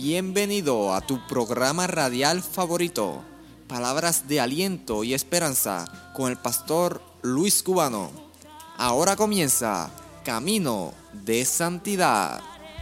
Bienvenido a tu programa radial favorito, Palabras de Aliento y Esperanza, con el pastor Luis Cubano. Ahora comienza Camino de Santidad.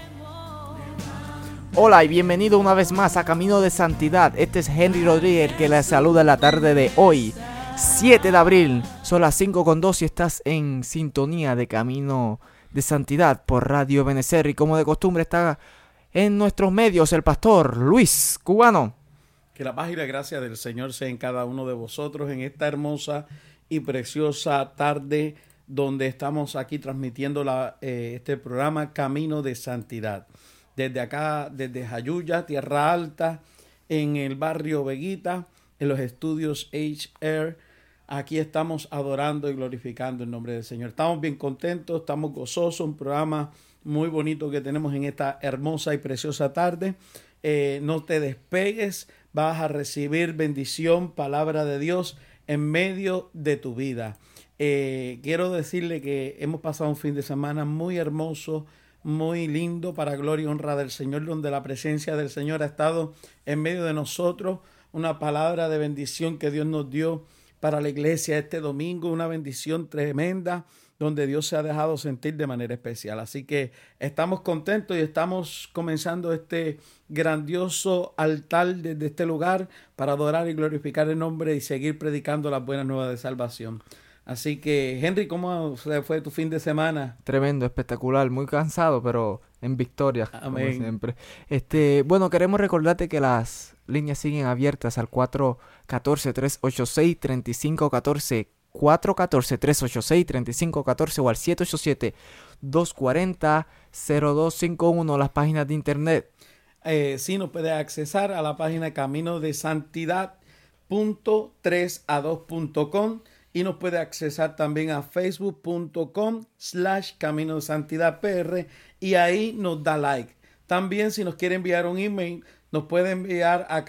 Hola y bienvenido una vez más a Camino de Santidad. Este es Henry Rodríguez que les saluda en la tarde de hoy, 7 de abril. Son las 5:02 y estás en sintonía de Camino de Santidad por Radio Benecer. Y como de costumbre está en nuestros medios el pastor Luis Cubano. Que la paz y la gracia del Señor sea en cada uno de vosotros en esta hermosa y preciosa tarde donde estamos aquí transmitiendo este programa Camino de Santidad. Desde acá, desde Jayuya, Tierra Alta, en el barrio Veguita, en los estudios HR, aquí estamos adorando y glorificando el nombre del Señor. Estamos bien contentos, estamos gozosos, un programa muy bonito que tenemos en esta hermosa y preciosa tarde. No te despegues, vas a recibir bendición, palabra de Dios en medio de tu vida. Quiero decirle que hemos pasado un fin de semana muy hermoso, muy lindo, para gloria y honra del Señor, donde la presencia del Señor ha estado en medio de nosotros. Una palabra de bendición que Dios nos dio para la iglesia este domingo, una bendición tremenda, donde Dios se ha dejado sentir de manera especial. Así que estamos contentos y estamos comenzando este grandioso altar desde este lugar para adorar y glorificar el nombre y seguir predicando las buenas nuevas de salvación. Así que, Henry, ¿cómo fue tu fin de semana? Tremendo, espectacular, muy cansado, pero en victoria, amén, como siempre. Bueno, queremos recordarte que las líneas siguen abiertas al 414-386-3514, 414-386-3514 o al 787-240-0251, las páginas de internet. Sí, nos puede accesar a la página caminodesantidad.3a2.com y nos puede accesar también a facebook.com/Camino de Santidad PR y ahí nos da like. También si nos quiere enviar un email, nos puede enviar a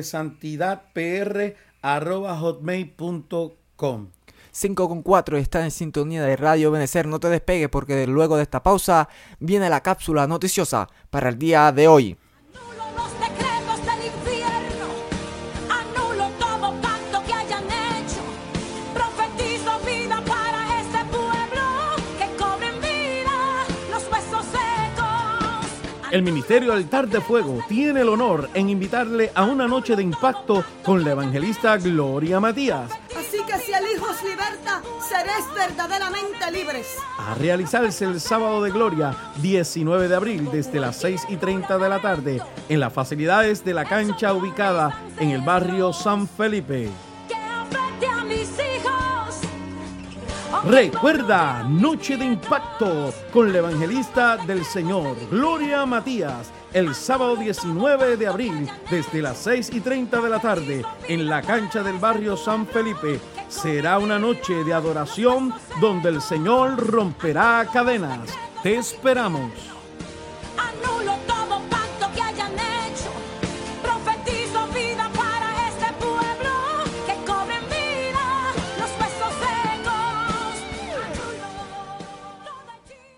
caminodesantidadpr@hotmail.com. 5:04, está en sintonía de Radio Benecer. No te despegues porque luego de esta pausa viene la cápsula noticiosa para el día de hoy. Anulo los decretos del infierno, anulo todo pacto que hayan hecho, profetizo vida para este pueblo, que cobren vida los huesos secos. El Ministerio Altar de Fuego tiene el honor en invitarle a una noche de impacto con la evangelista Gloria Matías. Así que si el Hijo os liberta, seréis verdaderamente libres. A realizarse el sábado de Gloria, 19 de abril, desde las 6:30 de la tarde, en las facilidades de la cancha ubicada en el barrio San Felipe. Que afecte a mis hijos. Recuerda, noche de impacto con la evangelista del Señor, Gloria Matías, el sábado 19 de abril, desde las 6:30 de la tarde, en la cancha del barrio San Felipe. Será una noche de adoración donde el Señor romperá cadenas. Te esperamos. Anulo todo pacto que hayan hecho, profetizo vida para este pueblo, que cobren vida los huesos secos. Anulo todo hechizo.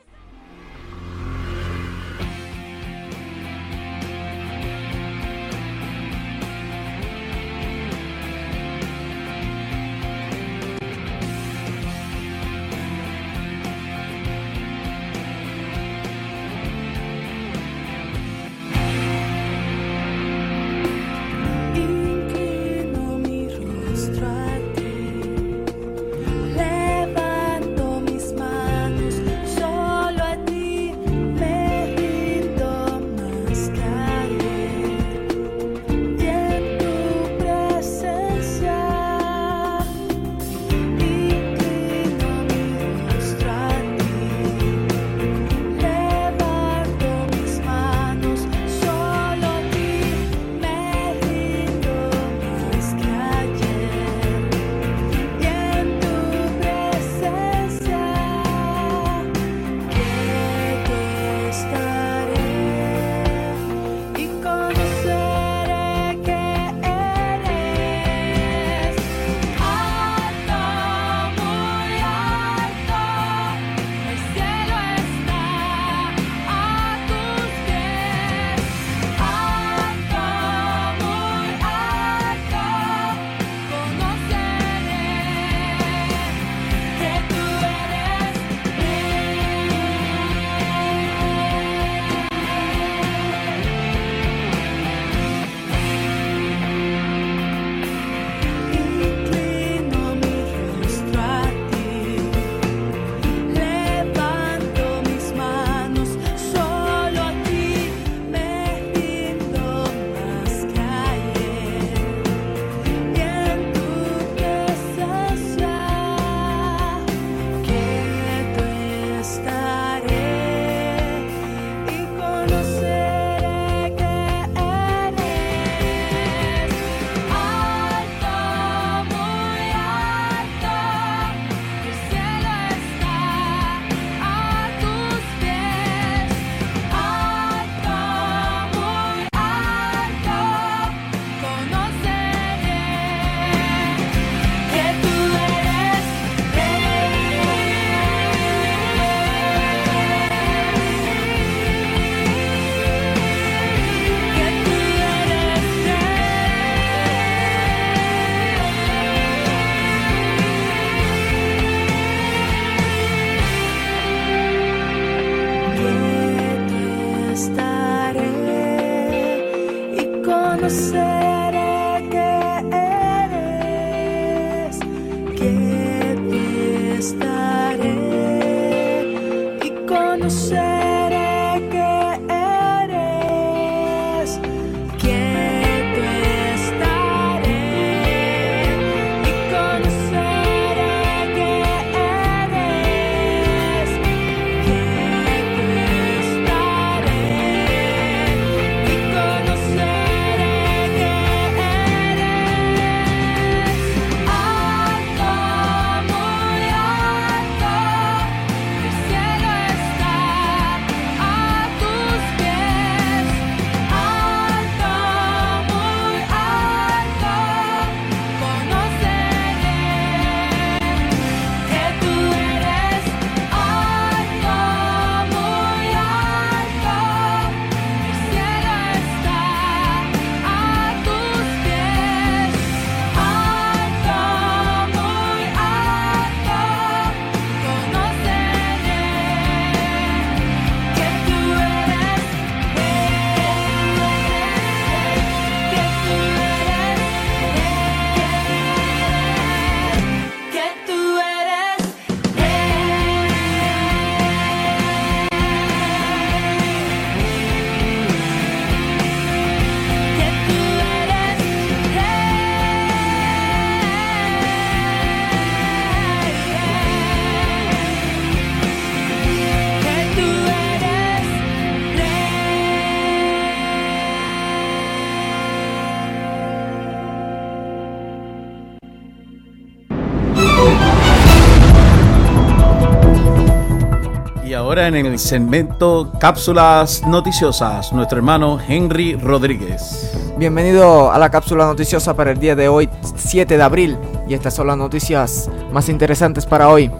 conoceré que eres, quieto estaré y conoceré que eres, quieto estaré y conoceré que eres, quieto estaré y conoceré que eres alto, muy alto, el cielo está a tus pies, alto, muy alto, conoceré que tú eres alto, muy alto, el cielo está a tus pies, alto, muy alto, conoceré que tú eres, que tú eres, Y ahora en el segmento Cápsulas Noticiosas, nuestro hermano Henry Rodríguez. Bienvenido a la cápsula noticiosa para el día de hoy, 7 de abril. Y estas son las noticias más interesantes para hoy.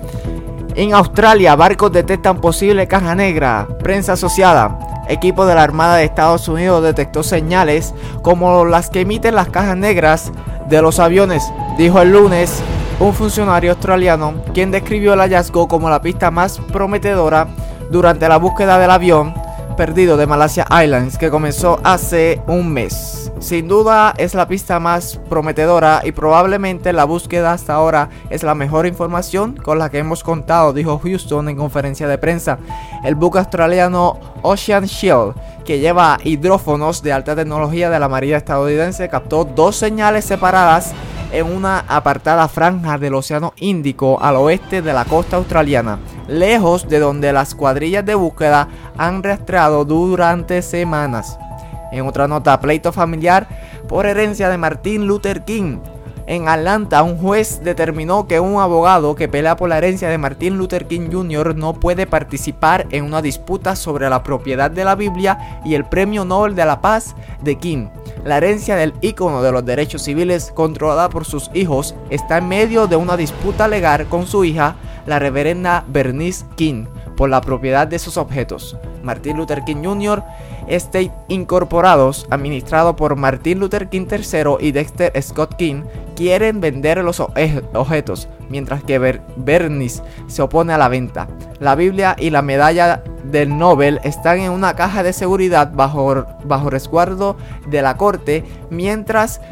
En Australia, barcos detectan posible caja negra. Prensa asociada. Equipo de la Armada de Estados Unidos detectó señales como las que emiten las cajas negras de los aviones, dijo el lunes un funcionario australiano, quien describió el hallazgo como la pista más prometedora durante la búsqueda del avión perdido de Malaysia Airlines, que comenzó hace un mes. Sin duda es la pista más prometedora y probablemente la búsqueda hasta ahora es la mejor información con la que hemos contado, dijo Houston en conferencia de prensa. El buque australiano Ocean Shield, que lleva hidrófonos de alta tecnología de la Marina estadounidense, captó dos señales separadas en una apartada franja del Océano Índico al oeste de la costa australiana, lejos de donde las cuadrillas de búsqueda han rastreado durante semanas. En otra nota, pleito familiar por herencia de Martin Luther King. En Atlanta, un juez determinó que un abogado que pelea por la herencia de Martin Luther King Jr. no puede participar en una disputa sobre la propiedad de la Biblia y el Premio Nobel de la Paz de King. La herencia del ícono de los derechos civiles, controlada por sus hijos, está en medio de una disputa legal con su hija, la reverenda Bernice King, por la propiedad de sus objetos. Martin Luther King Jr. Estate Incorporados, administrado por Martin Luther King III y Dexter Scott King, quieren vender los objetos, mientras que Bernice se opone a la venta. La Biblia y la medalla del Nobel están en una caja de seguridad bajo resguardo de la corte, mientras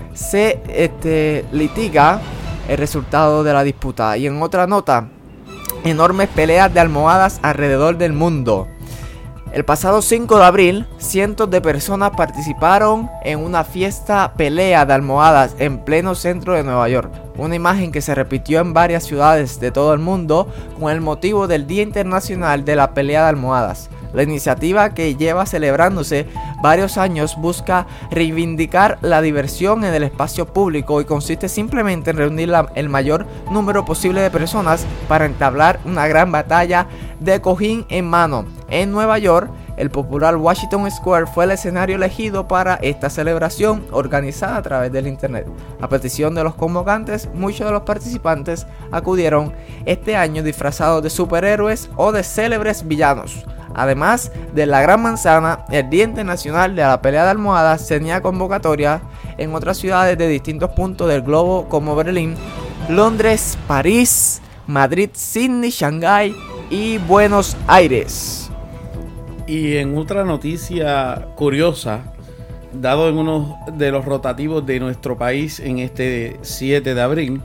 se litiga el resultado de la disputa. Y en otra nota, enormes peleas de almohadas alrededor del mundo. El pasado 5 de abril, cientos de personas participaron en una fiesta pelea de almohadas en pleno centro de Nueva York. Una imagen que se repitió en varias ciudades de todo el mundo con el motivo del Día Internacional de la Pelea de Almohadas. La iniciativa, que lleva celebrándose varios años, busca reivindicar la diversión en el espacio público y consiste simplemente en reunir el mayor número posible de personas para entablar una gran batalla de cojín en mano. En Nueva York, el popular Washington Square fue el escenario elegido para esta celebración organizada a través del internet. A petición de los convocantes, muchos de los participantes acudieron este año disfrazados de superhéroes o de célebres villanos. Además de la Gran Manzana, el Día Internacional de la Pelea de Almohadas tenía convocatoria en otras ciudades de distintos puntos del globo como Berlín, Londres, París, Madrid, Sydney, Shanghái y Buenos Aires. Y en otra noticia curiosa, dado en uno de los rotativos de nuestro país en este 7 de abril,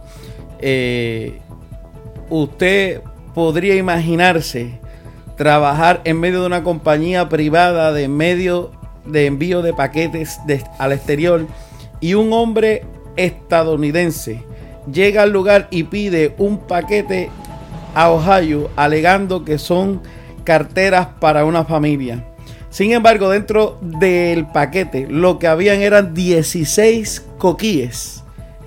usted podría imaginarse trabajar en medio de una compañía privada de envío de paquetes al exterior y un hombre estadounidense llega al lugar y pide un paquete a Ohio alegando que son carteras para una familia. Sin embargo, dentro del paquete lo que habían eran 16 coquíes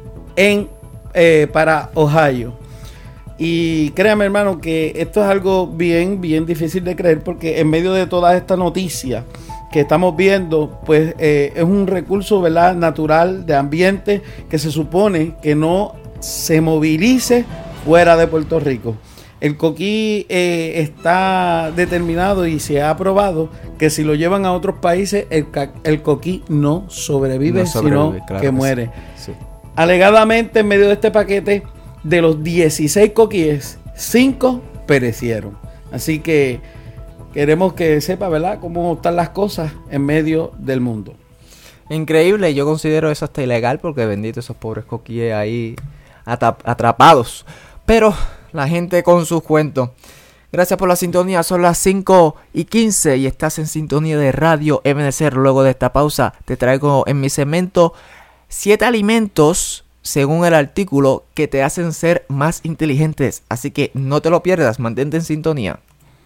para Ohio. Y créame, hermano, que esto es algo bien difícil de creer, porque en medio de toda esta noticia que estamos viendo, pues es un recurso, ¿verdad?, natural de ambiente que se supone que no se movilice fuera de Puerto Rico. El coquí está determinado y se ha probado que si lo llevan a otros países, el coquí no sobrevive, sino claro que muere. Sí. Alegadamente, en medio de este paquete, de los 16 coquíes, 5 perecieron. Así que queremos que sepa, ¿verdad?, cómo están las cosas en medio del mundo. Increíble, yo considero eso hasta ilegal, porque bendito esos pobres coquíes ahí atrapados. Pero la gente con sus cuentos. Gracias por la sintonía, son las 5:15 y estás en sintonía de Radio Ebenecer. Luego de esta pausa te traigo en mi segmento 7 alimentos, según el artículo, que te hacen ser más inteligentes. Así que no te lo pierdas, mantente en sintonía.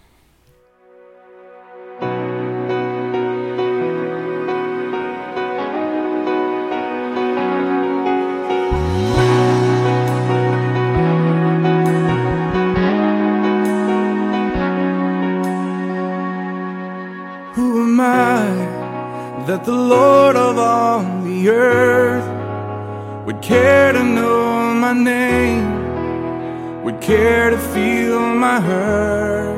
Who am I that the Lord of all the earth would care to know my name, would care to feel my hurt?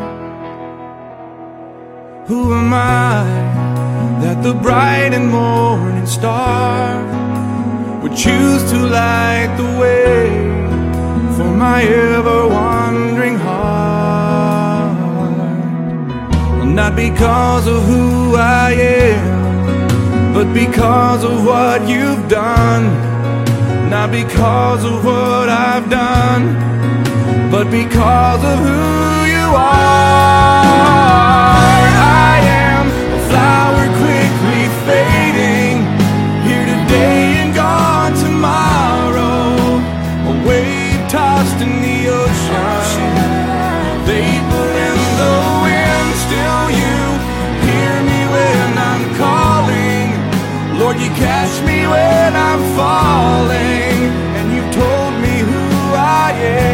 Who am I that the bright and morning star would choose to light the way for my ever-wandering heart? Well, not because of who I am, but because of what you've done. Not because of what I've done, but because of who you are. I am a flower quickly fading, here today and gone tomorrow, a wave tossed in the ocean, vapor in the wind. Still you hear me when I'm calling, Lord, you catch me when I'm falling. Told me who I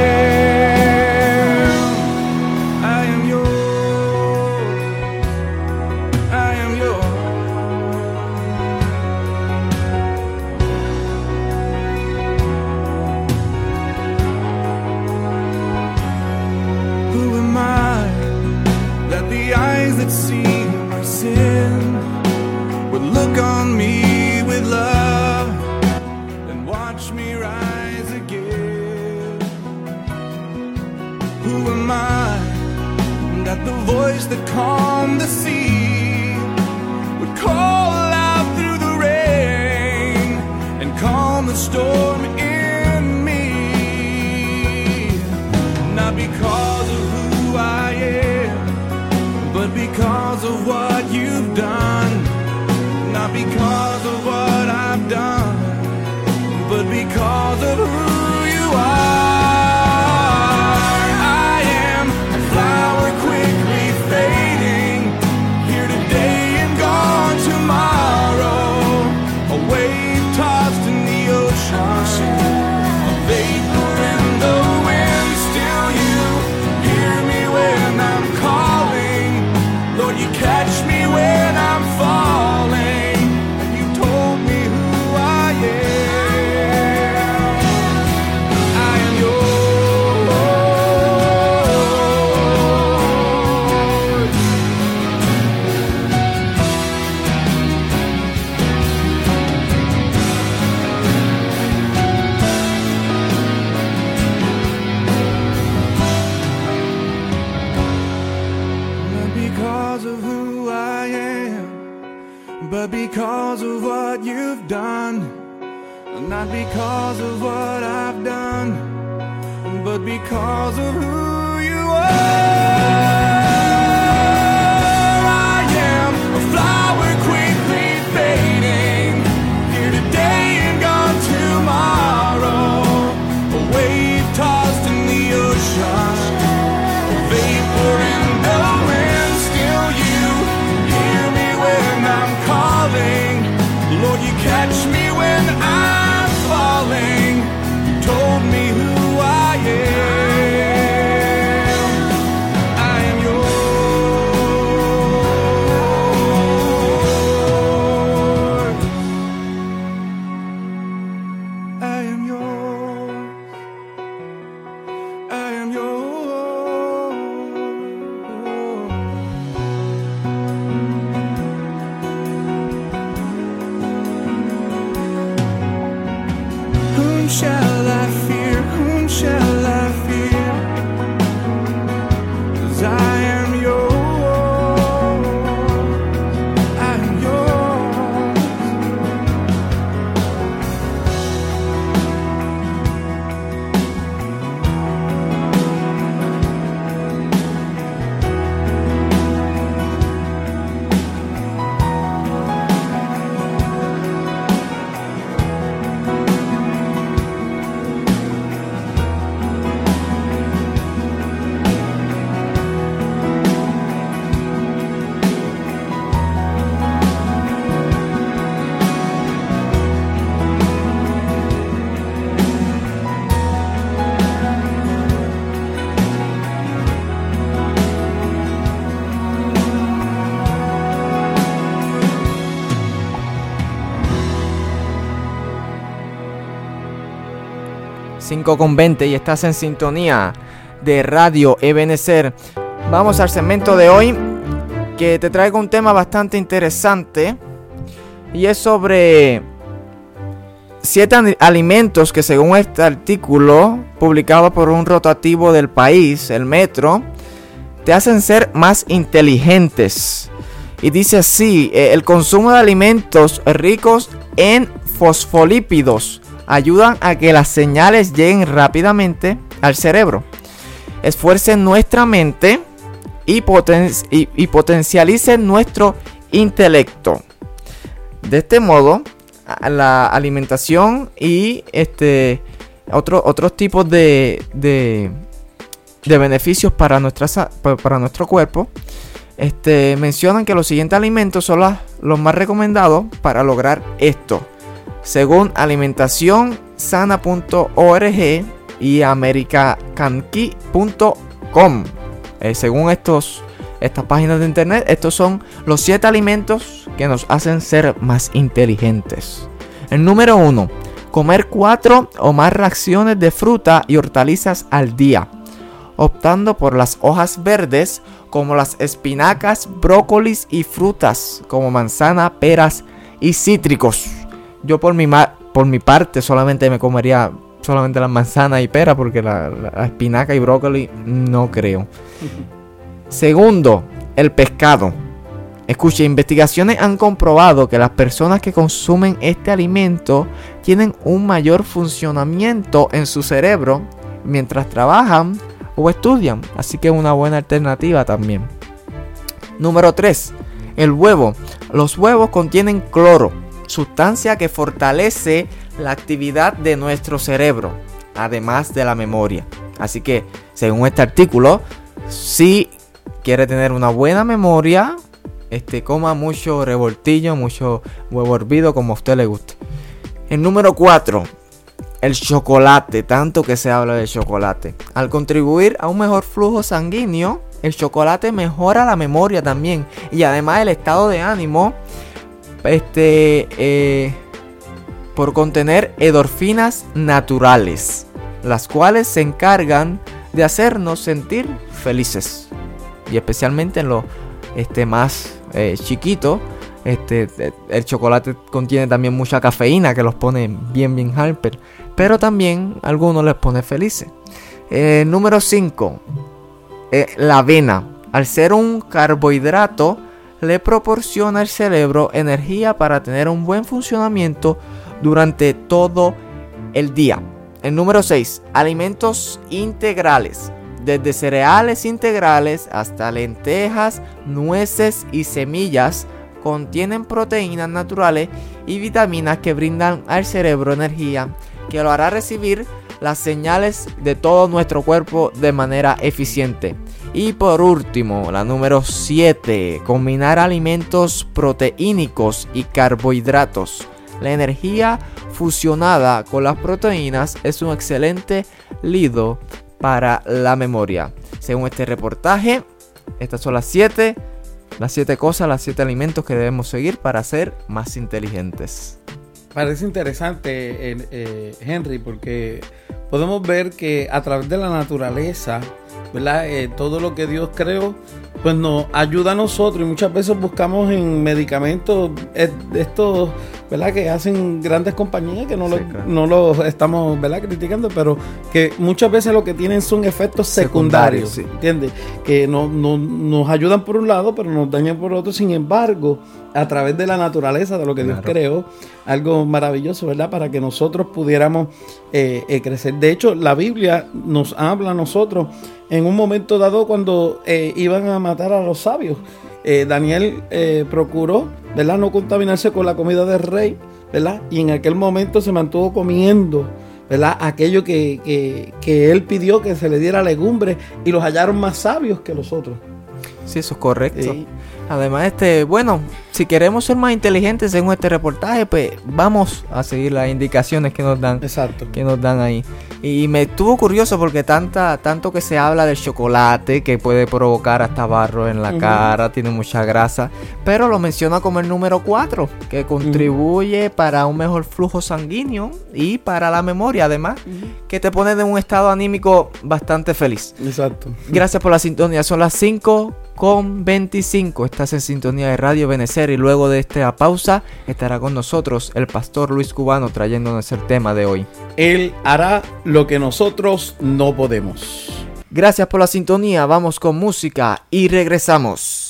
am. I am yours. I am yours. Who am I that the eyes that see my sin would look on me with love and watch me rise? Who am I that the voice that calmed the sea would call out through the rain and calm the storm in me? Not because of who I am, but because of what you've done. Not because of what I've done, but because of who you are. I am but because of what you've done. Not because of what I've done, but because of who you are. I am a flower quickly fading, here today and gone tomorrow. A wave tossed in the ocean, a vapor in the wind. Still you hear me when I'm calling. Lord, you catch me when I'm falling. You told me who I am. I am yours. I am yours. I am yours. Whom shall I fear? Whom shall I fear? 'Cause I am yours. I am yours. con 20 y estás en sintonía de Radio Ebenezer. Vamos al segmento de hoy, que te traigo un tema bastante interesante, y es sobre 7 alimentos que, según este artículo publicado por un rotativo del país, el Metro, te hacen ser más inteligentes. Y dice así: el consumo de alimentos ricos en fosfolípidos ayudan a que las señales lleguen rápidamente al cerebro, esfuercen nuestra mente y potencialicen nuestro intelecto. De este modo, la alimentación y otros tipos de beneficios para nuestro cuerpo mencionan que los siguientes alimentos son los más recomendados para lograr esto, según alimentacionsana.org y americanki.com. Según estas páginas de internet, estos son los 7 alimentos que nos hacen ser más inteligentes. El número 1: comer 4 o más raciones de fruta y hortalizas al día, optando por las hojas verdes como las espinacas, brócolis y frutas como manzana, peras y cítricos. Yo por mi parte solamente me comería solamente las manzanas y peras, porque la espinaca y brócoli no creo. Segundo, el pescado. Escuche, investigaciones han comprobado que las personas que consumen este alimento tienen un mayor funcionamiento en su cerebro mientras trabajan o estudian, así que es una buena alternativa también. Número 3, el huevo. Los huevos contienen cloro, sustancia que fortalece la actividad de nuestro cerebro, además de la memoria. Así que, según este artículo, si quiere tener una buena memoria, coma mucho revoltillo, mucho huevo hervido, como a usted le guste. El número 4, el chocolate. Tanto que se habla del chocolate. Al contribuir a un mejor flujo sanguíneo, el chocolate mejora la memoria también, y además el estado de ánimo, por contener endorfinas naturales, las cuales se encargan de hacernos sentir felices, y especialmente en los más chiquitos. El chocolate contiene también mucha cafeína, que los pone bien hyper, pero también a algunos les pone felices. Número 5, la avena. Al ser un carbohidrato, le proporciona al cerebro energía para tener un buen funcionamiento durante todo el día. El número 6, alimentos integrales. Desde cereales integrales hasta lentejas, nueces y semillas contienen proteínas naturales y vitaminas que brindan al cerebro energía que lo hará recibir las señales de todo nuestro cuerpo de manera eficiente. Y por último, la número 7, combinar alimentos proteínicos y carbohidratos. La energía fusionada con las proteínas es un excelente lido para la memoria. Según este reportaje, estas son las 7 cosas, las 7 alimentos que debemos seguir para ser más inteligentes. Parece interesante, Henry, porque podemos ver que a través de la naturaleza, ¿verdad? Todo lo que Dios creó, pues nos ayuda a nosotros, y muchas veces buscamos en medicamentos estos, ¿verdad? Que hacen grandes compañías, que no los estamos, ¿verdad? Criticando, pero que muchas veces lo que tienen son efectos secundarios, sí. ¿Entiendes? Que nos ayudan por un lado, pero nos dañan por otro. Sin embargo, a través de la naturaleza, de lo que Dios creó, algo maravilloso, ¿verdad? Para que nosotros pudiéramos crecer. De hecho, la Biblia nos habla a nosotros en un momento dado cuando iban a matar a los sabios. Daniel procuró, ¿verdad?, no contaminarse con la comida del rey, ¿verdad? Y en aquel momento se mantuvo comiendo, ¿verdad?, aquello que él pidió que se le diera legumbre, y los hallaron más sabios que los otros. Sí, eso es correcto. Sí. Además, bueno, si queremos ser más inteligentes según este reportaje, pues vamos a seguir las indicaciones que nos dan. Exacto. Que nos dan ahí. Y me estuvo curioso porque tanto que se habla del chocolate, que puede provocar hasta barro en la cara, tiene mucha grasa, pero lo menciona como el número 4, que contribuye para un mejor flujo sanguíneo y para la memoria, además, que te pone en un estado anímico bastante feliz. Exacto. Gracias por la sintonía, son las 5:25. Estás en sintonía de Radio Benecer, y luego de esta pausa estará con nosotros el pastor Luis Cubano trayéndonos el tema de hoy. Él hará lo que nosotros no podemos. Gracias por la sintonía, vamos con música y regresamos.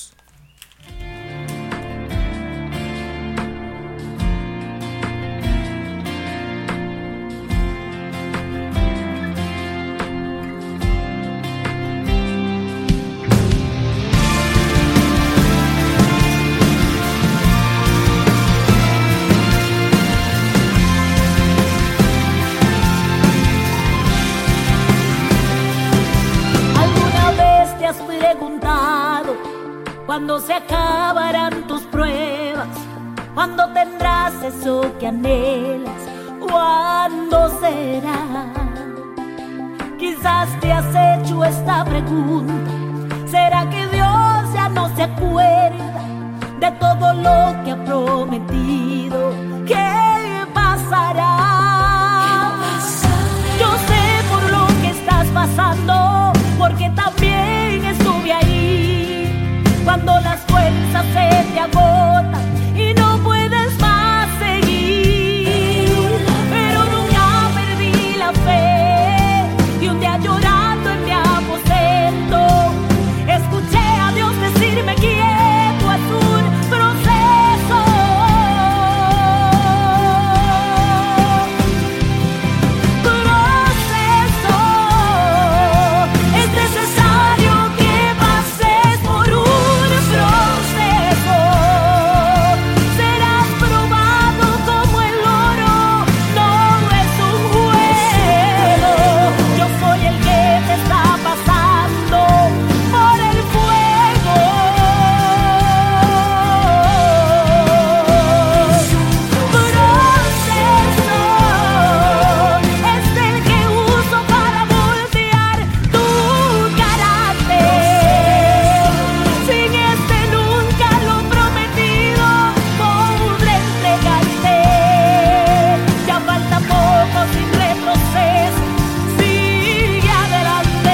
¿Alguna vez te has preguntado cuándo se acabarán tus pruebas? ¿Cuándo tendrás eso que anhelas? ¿Cuándo será? Quizás te has hecho esta pregunta. ¿Será que Dios ya no se acuerda de todo lo que ha prometido? ¿Qué pasará? Yo sé por lo que estás pasando, porque también estuve ahí. Cuando las fuerzas se te agotan y no puedes más seguir, pero nunca perdí la fe. Y un día llorando en mi aposento, escuché a Dios decirme quieto, es un proceso. Es necesario que pases por un proceso. Serás probado como el oro, no es un juego. Yo soy el que te está pasando por el fuego. Proceso es el que uso para moldear tu carácter. Sin este nunca lo prometido podré entregarte. Ya falta poco, sin retroceso, sigue adelante.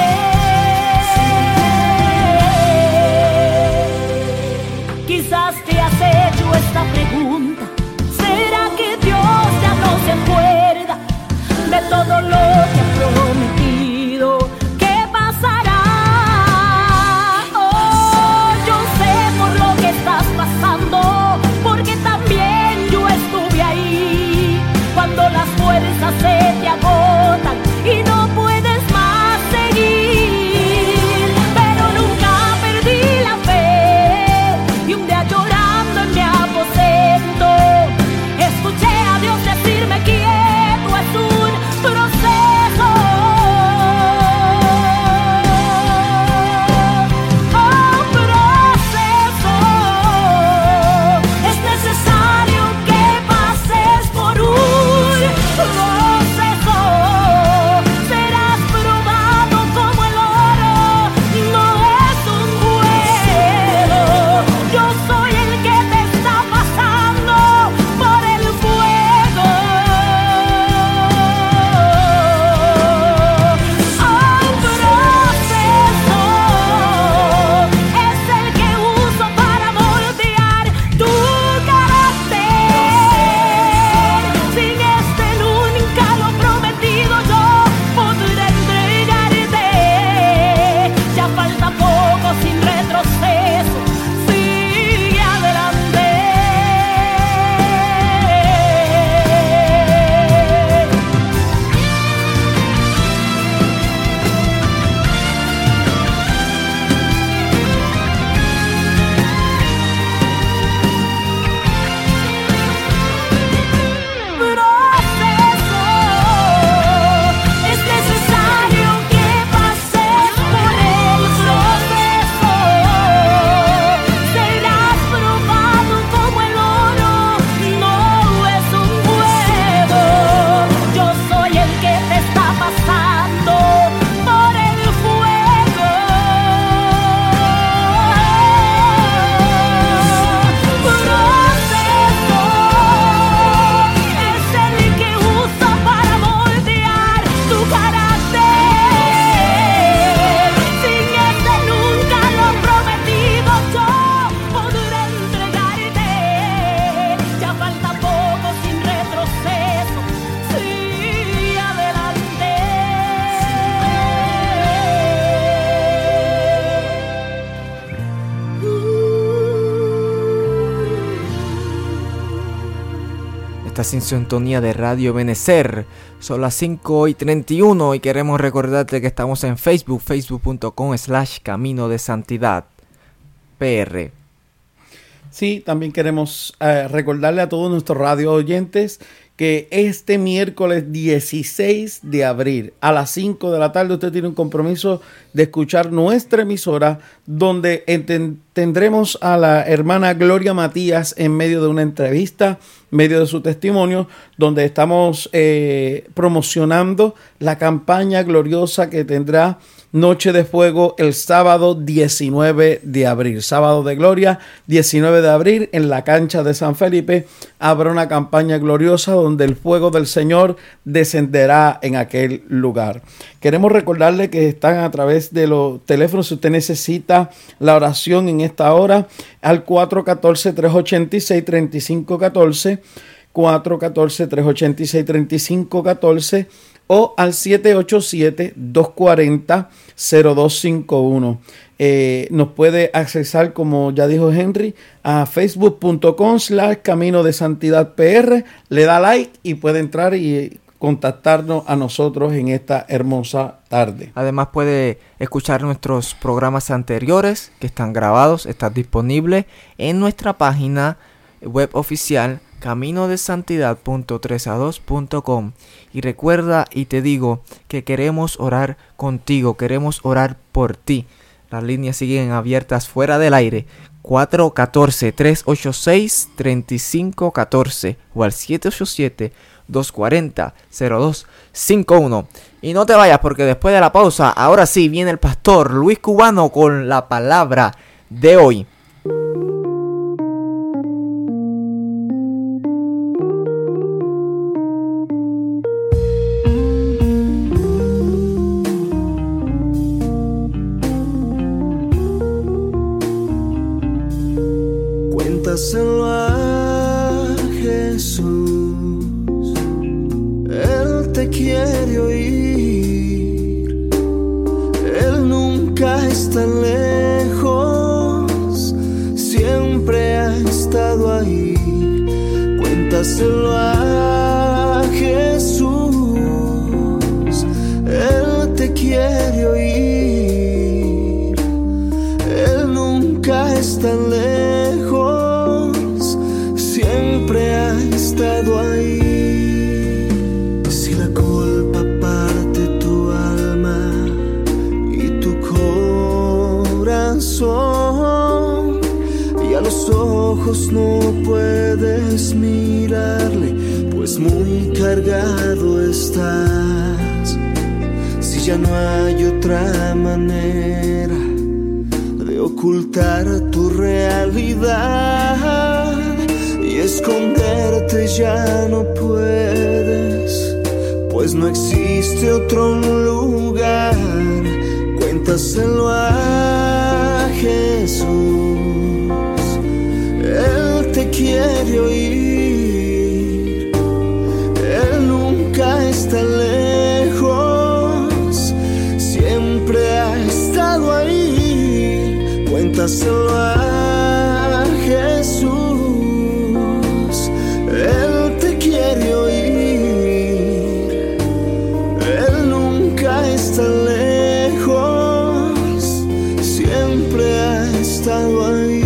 Quizás te has hecho esta pregunta. ¿Será que Dios ya no se acuerda de todo lo que ha prometido? ¿Qué pasará? Oh, yo sé por lo que estás Estás en sintonía de Radio Benecer. Son las 5:31 y queremos recordarte que estamos en Facebook, facebook.com/Camino de Santidad PR. Sí, también queremos recordarle a todos nuestros radio oyentes que este miércoles 16 de abril a las 5 de la tarde usted tiene un compromiso de escuchar nuestra emisora, donde tendremos a la hermana Gloria Matías en medio de una entrevista, en medio de su testimonio, donde estamos promocionando la campaña gloriosa que tendrá Noche de Fuego el sábado 19 de abril. Sábado de Gloria, 19 de abril, en la cancha de San Felipe, habrá una campaña gloriosa donde el fuego del Señor descenderá en aquel lugar. Queremos recordarle que están a través de los teléfonos, si usted necesita la oración en esta hora, al 414-386-3514, 414-386-3514, o al 787-240-0251. Nos puede accesar, como ya dijo Henry, a facebook.com/Camino de Santidad PR. Le da like y puede entrar y contactarnos a nosotros en esta hermosa tarde. Además puede escuchar nuestros programas anteriores que están grabados, están disponibles en nuestra página web oficial caminodesantidad.3a2.com. Y recuerda y te digo que queremos orar contigo, queremos orar por ti. Las líneas siguen abiertas fuera del aire, 414-386-3514 o al 787-240-0251. Y no te vayas, porque después de la pausa, ahora sí viene el pastor Luis Cubano con la palabra de hoy. Cuéntaselo a Jesús, Él te quiere oír, Él nunca está lejos, siempre ha estado ahí. Cuéntaselo a Jesús, Él te quiere oír, Él nunca está lejos, siempre ha estado ahí. Si la culpa parte tu alma y tu corazón, y a los ojos no puedes mirarle, pues muy cargado estás. Si ya no hay otra manera de ocultar tu realidad y esconderte ya no puedes, pues no existe otro lugar. Cuéntaselo a Jesús, Él te quiere oír, Él nunca está lejos, siempre ha estado ahí. Cuéntaselo a Jesús, Él te quiere oír, Él nunca está lejos, siempre ha estado ahí.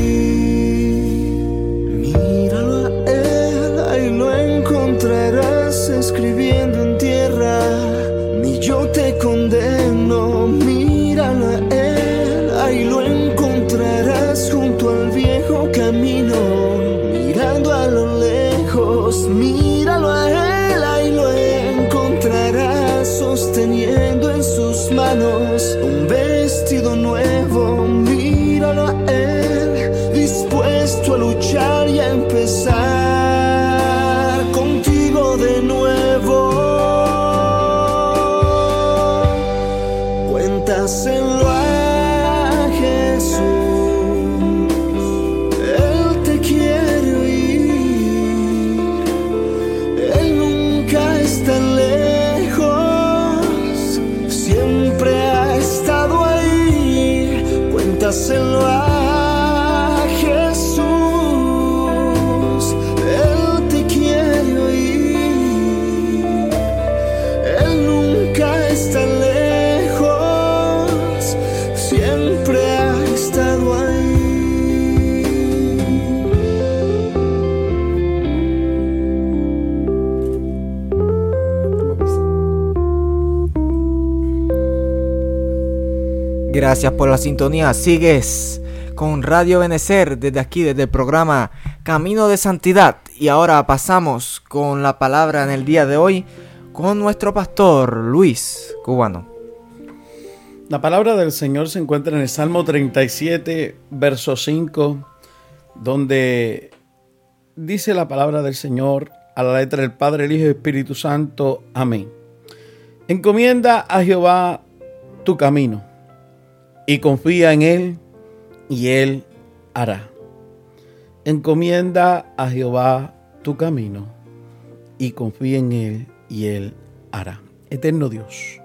Míralo a Él, ahí lo encontrarás escribiendo en tierra, ni yo te condeno. Míralo a Él, ahí lo encontrarás junto al viejo camino, mirando a lo lejos. Míralo a Él, ahí lo encontrarás sosteniendo en sus manos un vestido nuevo. Míralo a Él, dispuesto a luchar y a empezar contigo de nuevo. Cuéntaselo a Jesús, Él te quiere oír, Él nunca está lejos, siempre ha estado ahí. Cuéntaselo a Jesús, Él te quiere oír, Gracias por la sintonía. Sigues con Radio Benecer desde aquí, desde el programa Camino de Santidad. Y ahora pasamos con la palabra en el día de hoy con nuestro pastor Luis Cubano. La palabra del Señor se encuentra en el Salmo 37, verso 5, donde dice la palabra del Señor a la letra del Padre, el Hijo y el Espíritu Santo. Amén. Encomienda a Jehová tu camino y confía en Él y Él hará. Encomienda a Jehová tu camino y confía en Él y Él hará. Eterno Dios,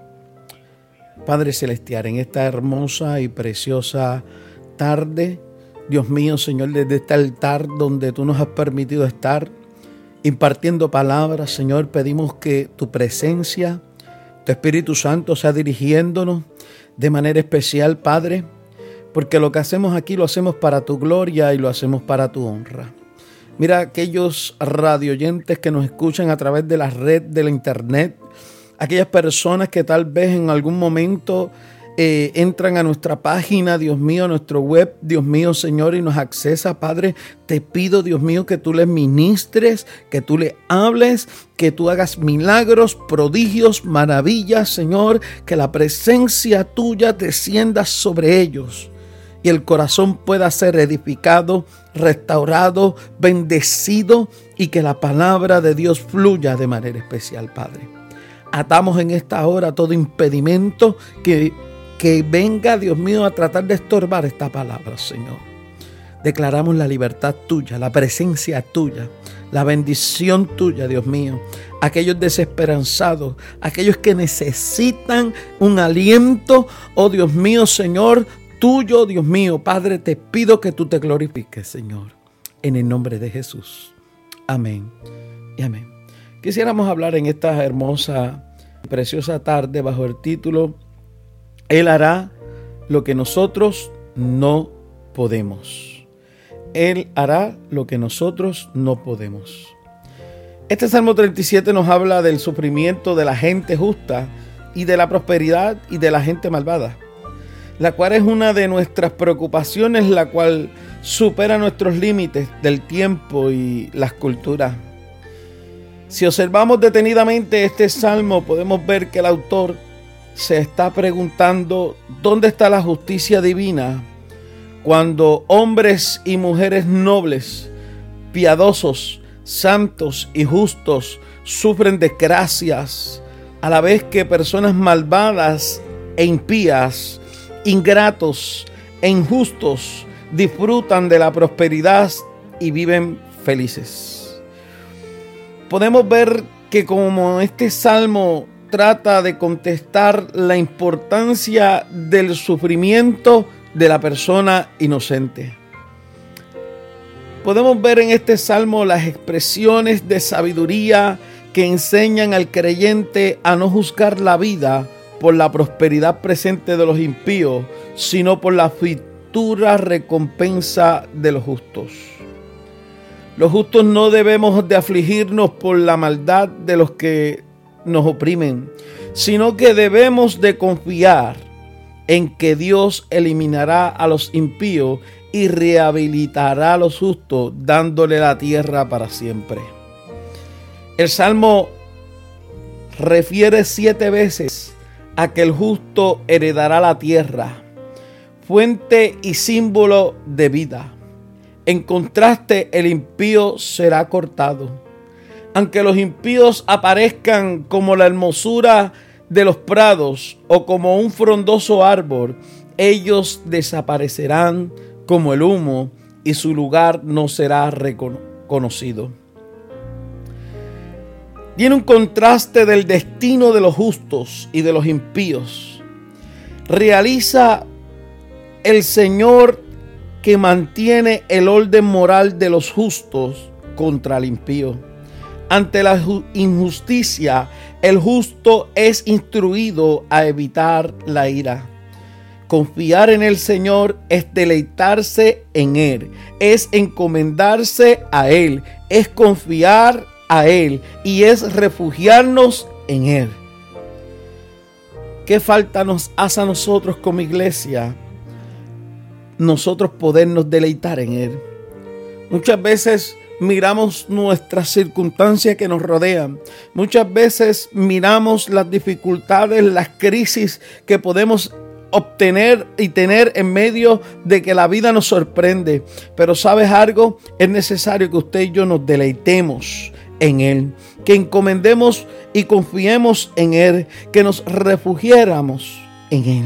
Padre Celestial, en esta hermosa y preciosa tarde, Dios mío, Señor, desde este altar donde tú nos has permitido estar, impartiendo palabras, Señor, pedimos que tu presencia, tu Espíritu Santo sea dirigiéndonos de manera especial, Padre, porque lo que hacemos aquí lo hacemos para tu gloria y lo hacemos para tu honra. Mira aquellos radioyentes que nos escuchan a través de la red de la internet, aquellas personas que tal vez en algún momento entran a nuestra página, Dios mío, a nuestro web, Dios mío, Señor, y nos accesa, Padre. Te pido, Dios mío, que tú les ministres, que tú le hables, que tú hagas milagros, prodigios, maravillas, Señor, que la presencia tuya descienda sobre ellos y el corazón pueda ser edificado, restaurado, bendecido y que la palabra de Dios fluya de manera especial, Padre. Atamos en esta hora todo impedimento que venga, Dios mío, a tratar de estorbar esta palabra, Señor. Declaramos la libertad tuya, la presencia tuya, la bendición tuya, Dios mío. Aquellos desesperanzados, aquellos que necesitan un aliento, oh Dios mío, Señor, tuyo, Dios mío. Padre, te pido que tú te glorifiques, Señor, en el nombre de Jesús. Amén y amén. Quisiéramos hablar en esta hermosa y preciosa tarde bajo el título Él hará lo que nosotros no podemos. Él hará lo que nosotros no podemos. Este Salmo 37 nos habla del sufrimiento de la gente justa y de la prosperidad y de la gente malvada, la cual es una de nuestras preocupaciones, la cual supera nuestros límites del tiempo y las culturas. Si observamos detenidamente este salmo, podemos ver que el autor se está preguntando dónde está la justicia divina cuando hombres y mujeres nobles, piadosos, santos y justos sufren desgracias, a la vez que personas malvadas e impías, ingratos e injustos disfrutan de la prosperidad y viven felices. Podemos ver que como este salmo trata de contestar la importancia del sufrimiento de la persona inocente. Podemos ver en este salmo las expresiones de sabiduría que enseñan al creyente a no juzgar la vida por la prosperidad presente de los impíos, sino por la futura recompensa de los justos. Los justos no debemos de afligirnos por la maldad de los que nos oprimen, sino que debemos de confiar en que Dios eliminará a los impíos y rehabilitará a los justos, dándole la tierra para siempre. El Salmo refiere 7 veces a que el justo heredará la tierra, fuente y símbolo de vida. En contraste, el impío será cortado. Aunque los impíos aparezcan como la hermosura de los prados o como un frondoso árbol, ellos desaparecerán como el humo y su lugar no será reconocido. Tiene un contraste del destino de los justos y de los impíos. Realiza el Señor que mantiene el orden moral de los justos contra el impío. Ante la injusticia, el justo es instruido a evitar la ira. Confiar en el Señor es deleitarse en Él, es encomendarse a Él, es confiar a Él y es refugiarnos en Él. ¿Qué falta nos hace a nosotros como iglesia? Nosotros podernos deleitar en Él. Muchas veces miramos nuestras circunstancias que nos rodean. Muchas veces miramos las dificultades, las crisis que podemos obtener y tener en medio de que la vida nos sorprende. Pero ¿sabes algo? Es necesario que usted y yo nos deleitemos en Él, que encomendemos y confiemos en Él, que nos refugiáramos en Él.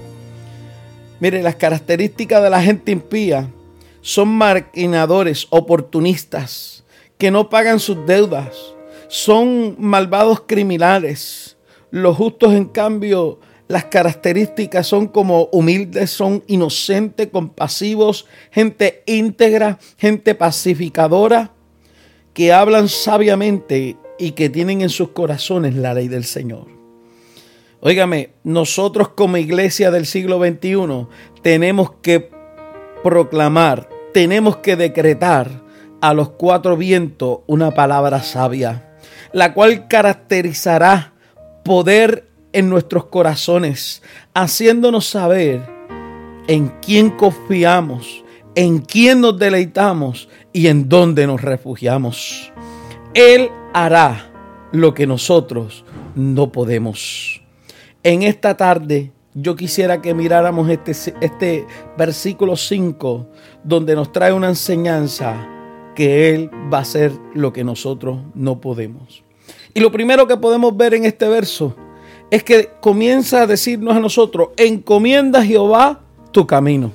Mire, las características de la gente impía son maquinadores, oportunistas, que no pagan sus deudas, son malvados criminales. Los justos, en cambio, las características son como humildes, son inocentes, compasivos, gente íntegra, gente pacificadora, que hablan sabiamente y que tienen en sus corazones la ley del Señor. Óigame, nosotros como iglesia del siglo XXI tenemos que proclamar, tenemos que decretar a los cuatro vientos una palabra sabia, la cual caracterizará poder en nuestros corazones, haciéndonos saber en quién confiamos, en quién nos deleitamos y en dónde nos refugiamos. Él hará lo que nosotros no podemos. En esta tarde yo quisiera que miráramos este versículo 5, donde nos trae una enseñanza que Él va a hacer lo que nosotros no podemos. Y lo primero que podemos ver en este verso es que comienza a decirnos a nosotros: encomienda a Jehová tu camino.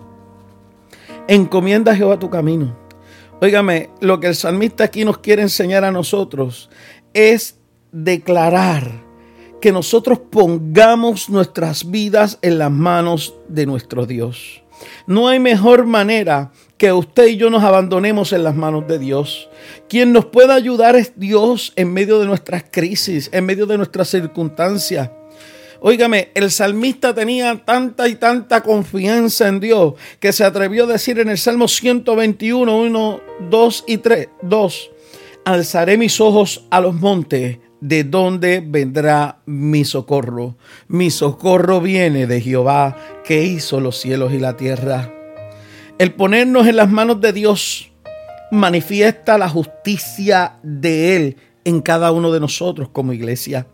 Encomienda a Jehová tu camino. Óigame, lo que el salmista aquí nos quiere enseñar a nosotros es declarar que nosotros pongamos nuestras vidas en las manos de nuestro Dios. No hay mejor manera que usted y yo nos abandonemos en las manos de Dios. Quien nos pueda ayudar es Dios en medio de nuestras crisis, en medio de nuestras circunstancias. Óigame, el salmista tenía tanta y tanta confianza en Dios que se atrevió a decir en el Salmo 121, 1, 2 y 3, 2: alzaré mis ojos a los montes, ¿de dónde vendrá mi socorro? Mi socorro viene de Jehová, que hizo los cielos y la tierra. El ponernos en las manos de Dios manifiesta la justicia de Él en cada uno de nosotros como iglesia.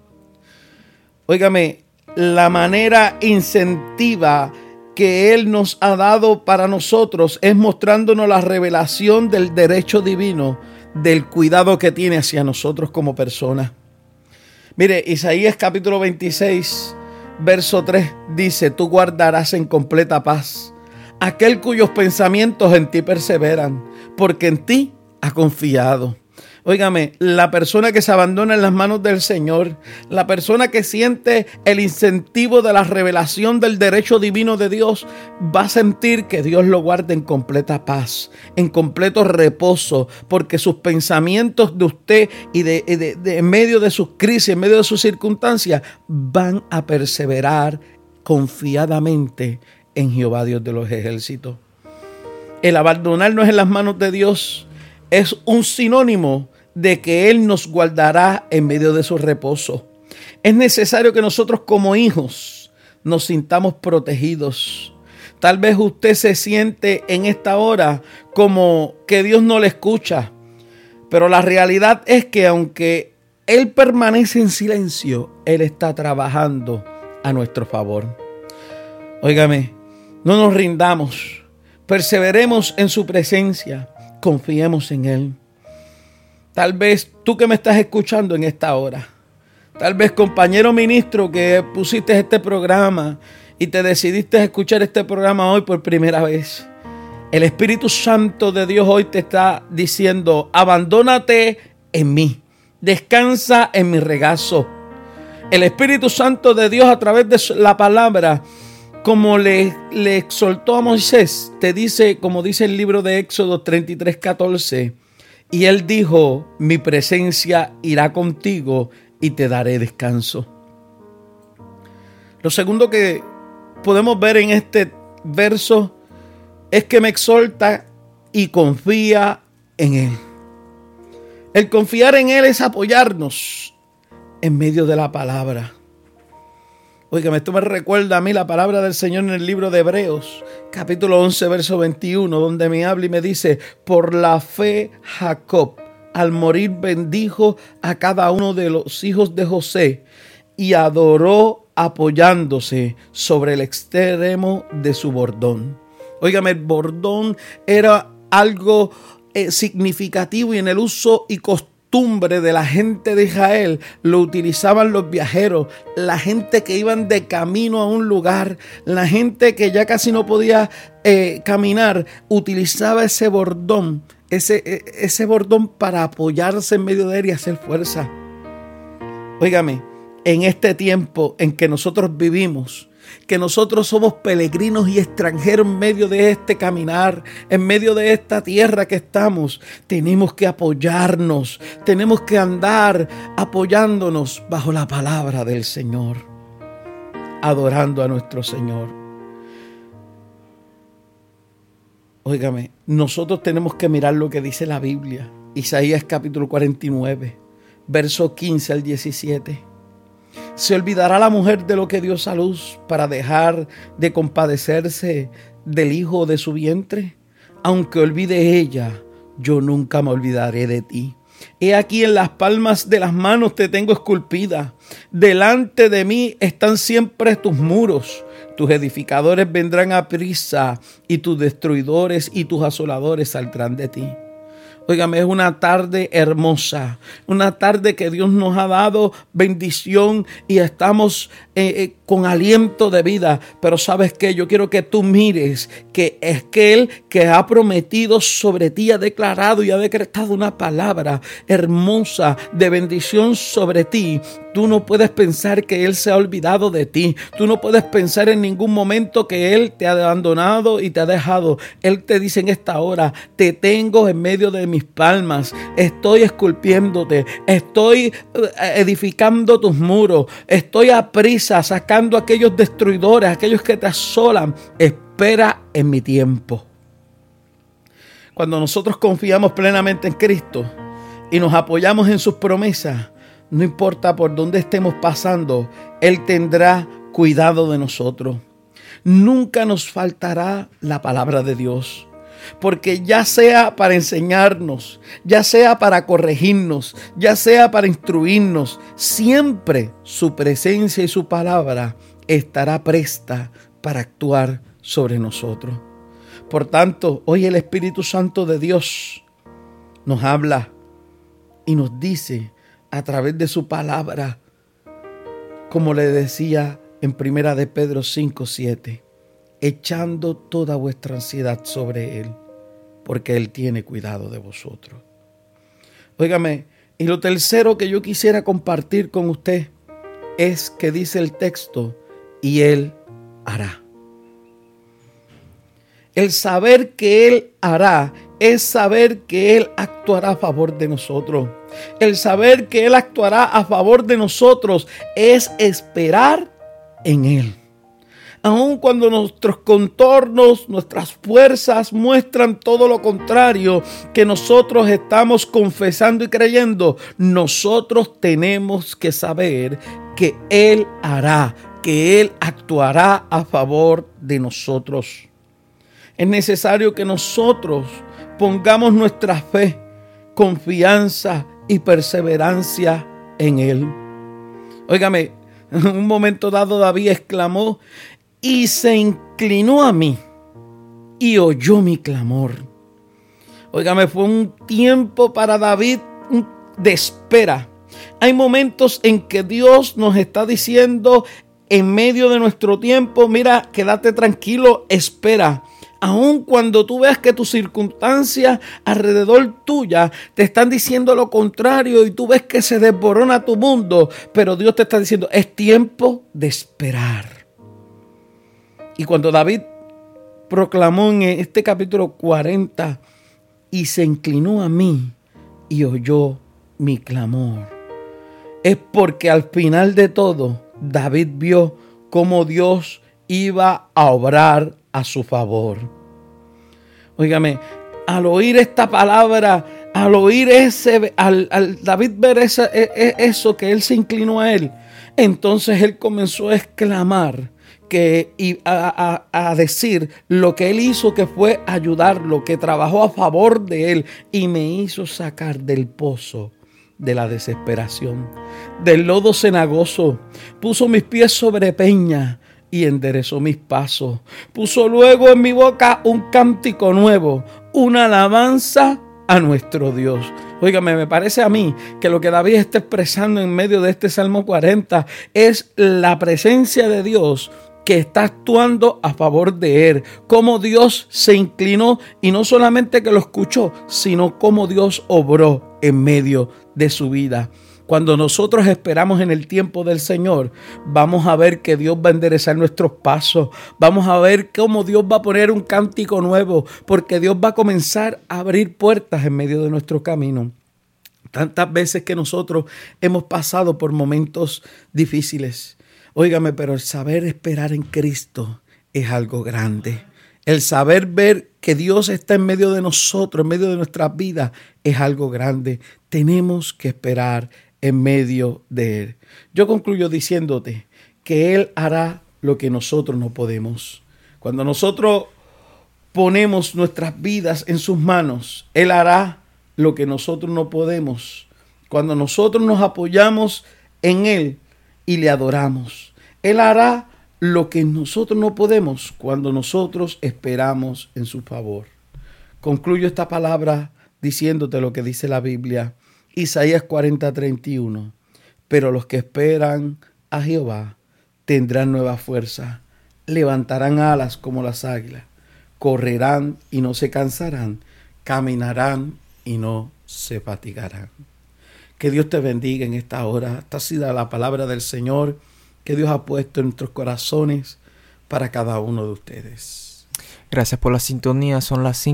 Óigame, la manera incentiva que Él nos ha dado para nosotros es mostrándonos la revelación del derecho divino, del cuidado que tiene hacia nosotros como personas. Mire, Isaías capítulo 26, verso 3 dice: tú guardarás en completa paz aquel cuyos pensamientos en ti perseveran, porque en ti ha confiado. Óigame, la persona que se abandona en las manos del Señor, la persona que siente el incentivo de la revelación del derecho divino de Dios, va a sentir que Dios lo guarda en completa paz, en completo reposo, porque sus pensamientos de usted y de en medio de sus crisis, en medio de sus circunstancias, van a perseverar confiadamente en Jehová, Dios de los ejércitos. El abandonarnos en las manos de Dios es un sinónimo de que Él nos guardará en medio de su reposo. Es necesario que nosotros como hijos nos sintamos protegidos. Tal vez usted se siente en esta hora como que Dios no le escucha, pero la realidad es que aunque Él permanece en silencio, Él está trabajando a nuestro favor. Óigame, no nos rindamos, perseveremos en su presencia, confiemos en Él. Tal vez tú que me estás escuchando en esta hora, tal vez compañero ministro que pusiste este programa y te decidiste a escuchar este programa hoy por primera vez, el Espíritu Santo de Dios hoy te está diciendo: abandónate en mí, descansa en mi regazo. El Espíritu Santo de Dios, a través de la palabra, como le exhortó a Moisés, te dice, como dice el libro de Éxodo 33:14, y él dijo: mi presencia irá contigo y te daré descanso. Lo segundo que podemos ver en este verso es que me exhorta y confía en Él. El confiar en Él es apoyarnos en medio de la palabra. Óigame, esto me recuerda a mí la palabra del Señor en el libro de Hebreos, capítulo 11, verso 21, donde me habla y me dice: por la fe Jacob, al morir, bendijo a cada uno de los hijos de José y adoró apoyándose sobre el extremo de su bordón. Óigame, el bordón era algo significativo y en el uso y costumbre de la gente de Israel lo utilizaban los viajeros, la gente que iban de camino a un lugar, la gente que ya casi no podía caminar, utilizaba ese bordón, ese bordón para apoyarse en medio de él y hacer fuerza. Óigame, en este tiempo en que nosotros vivimos, que nosotros somos peregrinos y extranjeros en medio de este caminar, en medio de esta tierra que estamos, tenemos que apoyarnos, tenemos que andar apoyándonos bajo la palabra del Señor, adorando a nuestro Señor. Óigame, nosotros tenemos que mirar lo que dice la Biblia, Isaías capítulo 49, verso 15 al 17. ¿Se olvidará la mujer de lo que dio a luz para dejar de compadecerse del hijo de su vientre? Aunque olvide ella, yo nunca me olvidaré de ti. He aquí en las palmas de las manos te tengo esculpida. Delante de mí están siempre tus muros. Tus edificadores vendrán a prisa y tus destruidores y tus asoladores saldrán de ti. Óigame, es una tarde hermosa, una tarde que Dios nos ha dado bendición y estamos con aliento de vida. Pero ¿sabes qué? Yo quiero que tú mires que es aquel que ha prometido sobre ti, ha declarado y ha decretado una palabra hermosa de bendición sobre ti. Tú no puedes pensar que Él se ha olvidado de ti. Tú no puedes pensar en ningún momento que Él te ha abandonado y te ha dejado. Él te dice en esta hora: te tengo en medio de mis palmas, estoy esculpiéndote, estoy edificando tus muros, estoy a prisa sacando a aquellos destruidores, aquellos que te asolan. Espera en mi tiempo. Cuando nosotros confiamos plenamente en Cristo y nos apoyamos en sus promesas, no importa por dónde estemos pasando, Él tendrá cuidado de nosotros. Nunca nos faltará la palabra de Dios. Porque ya sea para enseñarnos, ya sea para corregirnos, ya sea para instruirnos, siempre su presencia y su palabra estará presta para actuar sobre nosotros. Por tanto, hoy el Espíritu Santo de Dios nos habla y nos dice a través de su palabra, como le decía en 1 de Pedro 5:7, echando toda vuestra ansiedad sobre Él, porque Él tiene cuidado de vosotros. Óigame, y lo tercero que yo quisiera compartir con usted es que dice el texto: y Él hará. El saber que Él hará es saber que Él actuará a favor de nosotros. El saber que Él actuará a favor de nosotros es esperar en Él. Aun cuando nuestros contornos, nuestras fuerzas muestran todo lo contrario que nosotros estamos confesando y creyendo, nosotros tenemos que saber que Él hará, que Él actuará a favor de nosotros. Es necesario que nosotros pongamos nuestra fe, confianza y perseverancia en Él. Óigame, en un momento dado David exclamó: y se inclinó a mí y oyó mi clamor. Óigame, fue un tiempo para David de espera. Hay momentos en que Dios nos está diciendo en medio de nuestro tiempo: mira, quédate tranquilo, espera. Aun cuando tú veas que tus circunstancias alrededor tuya te están diciendo lo contrario y tú ves que se desborona tu mundo, pero Dios te está diciendo: es tiempo de esperar. Y cuando David proclamó en este capítulo 40, y se inclinó a mí y oyó mi clamor, es porque al final de todo David vio cómo Dios iba a obrar a su favor. Óigame, al oír esta palabra, al oír al David ver eso que él se inclinó a él, Entonces él comenzó a exclamar y a decir lo que él hizo, que fue ayudarlo, que trabajó a favor de él y me hizo sacar del pozo de la desesperación, del lodo cenagoso. Puso mis pies sobre peña y enderezó mis pasos. Puso luego en mi boca un cántico nuevo, una alabanza a nuestro Dios. Óigame, me parece a mí que lo que David está expresando en medio de este Salmo 40 es la presencia de Dios que está actuando a favor de él, cómo Dios se inclinó y no solamente que lo escuchó, sino cómo Dios obró en medio de su vida. Cuando nosotros esperamos en el tiempo del Señor, vamos a ver que Dios va a enderezar nuestros pasos. Vamos a ver cómo Dios va a poner un cántico nuevo, porque Dios va a comenzar a abrir puertas en medio de nuestro camino. Tantas veces que nosotros hemos pasado por momentos difíciles. Óigame, pero el saber esperar en Cristo es algo grande. El saber ver que Dios está en medio de nosotros, en medio de nuestras vidas, es algo grande. Tenemos que esperar en medio de Él. Yo concluyo diciéndote que Él hará lo que nosotros no podemos. Cuando nosotros ponemos nuestras vidas en sus manos, Él hará lo que nosotros no podemos. Cuando nosotros nos apoyamos en Él y le adoramos, Él hará lo que nosotros no podemos cuando nosotros esperamos en su favor. Concluyo esta palabra diciéndote lo que dice la Biblia, Isaías 40:31. Pero los que esperan a Jehová tendrán nueva fuerza, levantarán alas como las águilas, correrán y no se cansarán, caminarán y no se fatigarán. Que Dios te bendiga en esta hora. Esta ha sido la palabra del Señor que Dios ha puesto en nuestros corazones para cada uno de ustedes. Gracias por la sintonía, son las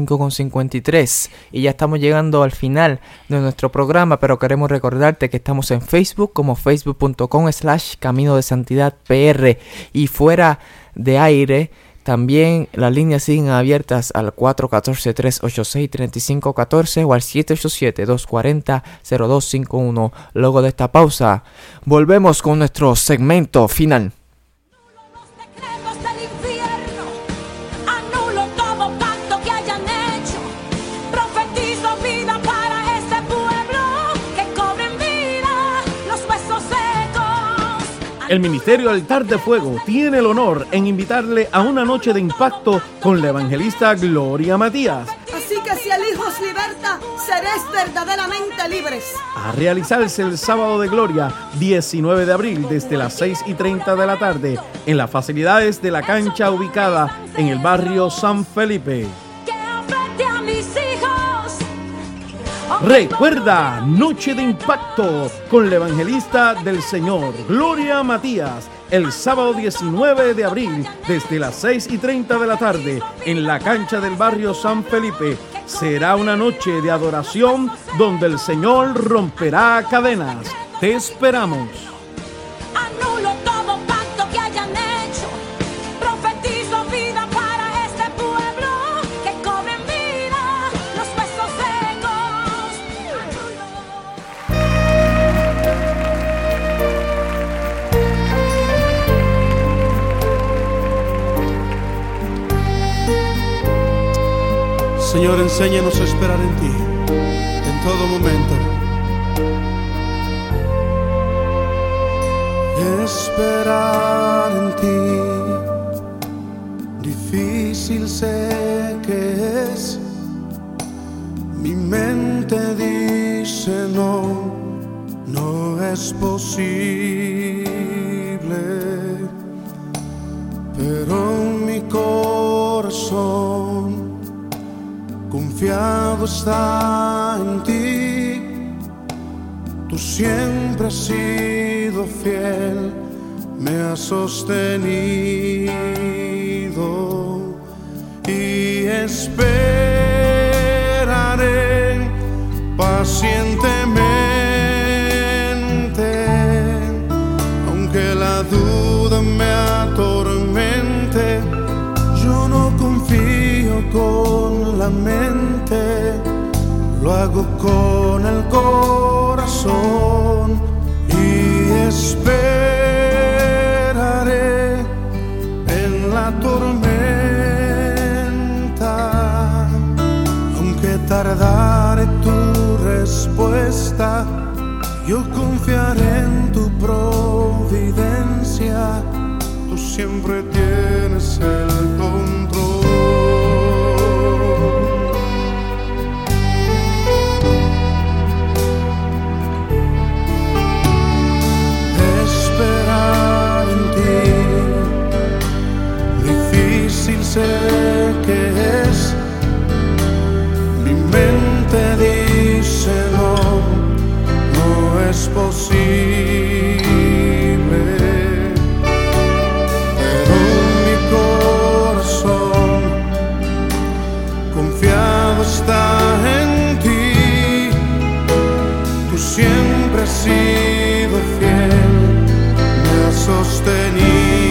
5:53 y ya estamos llegando al final de nuestro programa, pero queremos recordarte que estamos en Facebook como facebook.com/Camino de Santidad PR y fuera de aire. También las líneas siguen abiertas al 414-386-3514 o al 787-240-0251. Luego de esta pausa, volvemos con nuestro segmento final. Los decretos del infierno, anulo todo pacto que hayan hecho, profetizo vida para este pueblo, que cobren vida los huesos secos. El Ministerio Altar de Fuego tiene el honor en invitarle a una noche de impacto con la evangelista Gloria Matías, Así que si el Hijo os liberta, seréis verdaderamente libres. a realizarse el Sábado de Gloria 19 de abril desde las 6:30 de la tarde en las facilidades de la cancha ubicada en el barrio San Felipe. Que afecte a mis hijos. Recuerda, noche de impacto con la evangelista del Señor, Gloria Matías, el sábado 19 de abril desde las 6:30 de la tarde en la cancha del barrio San Felipe. Será una noche de adoración donde el Señor romperá cadenas. Te esperamos. Anulo todo pacto que hayan hecho, profetizo vida para este pueblo, que cobren vida los huesos secos. Señor, enséñanos a esperar en ti, en todo momento. Esperar en ti, difícil sé que es. Mi mente dice no, no es posible. Pero mi corazón confiado está en ti. Tú siempre has sido fiel, me has sostenido y esperaré pacientemente, aunque la duda me atormente. Yo no confío con la mente, lo hago con el corazón y espero tardare tu respuesta, yo confiaré en tu providencia, tú siempre tienes el control. Esperar en ti, difícil sé que es. Mi mente dice no, no es posible, pero mi corazón confiado está en ti. Tú siempre has sido fiel, me has sostenido.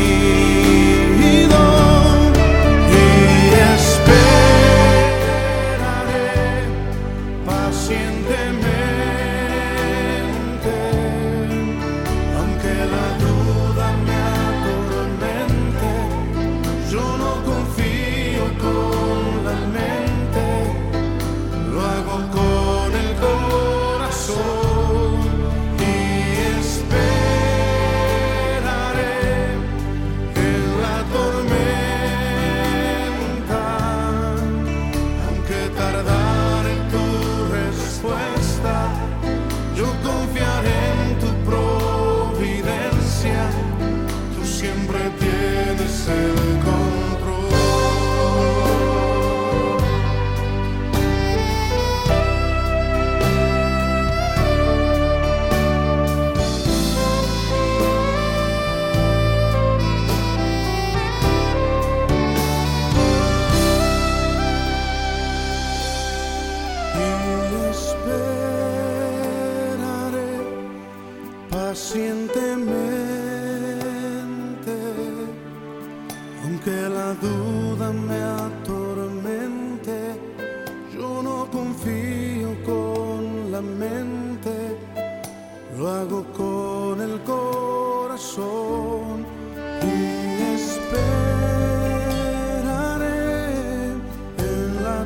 Pacientemente, aunque la duda me atormente, yo no confío con la mente, lo hago con el corazón y esperaré en la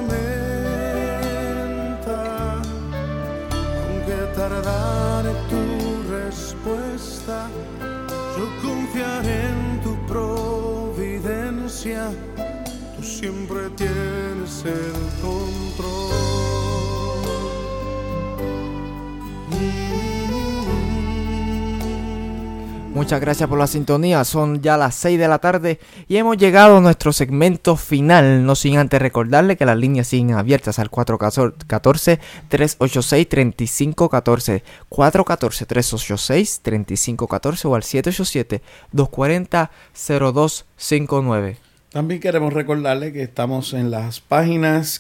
tormenta, aunque tardare tu respuesta, yo confiaré en tu providencia, tú siempre tienes el control. Muchas gracias por la sintonía, son ya las 6 de la tarde y hemos llegado a nuestro segmento final, no sin antes recordarle que las líneas siguen abiertas al 414-386-3514, 414-386-3514 o al 787-240-0259. También queremos recordarle que estamos en las páginas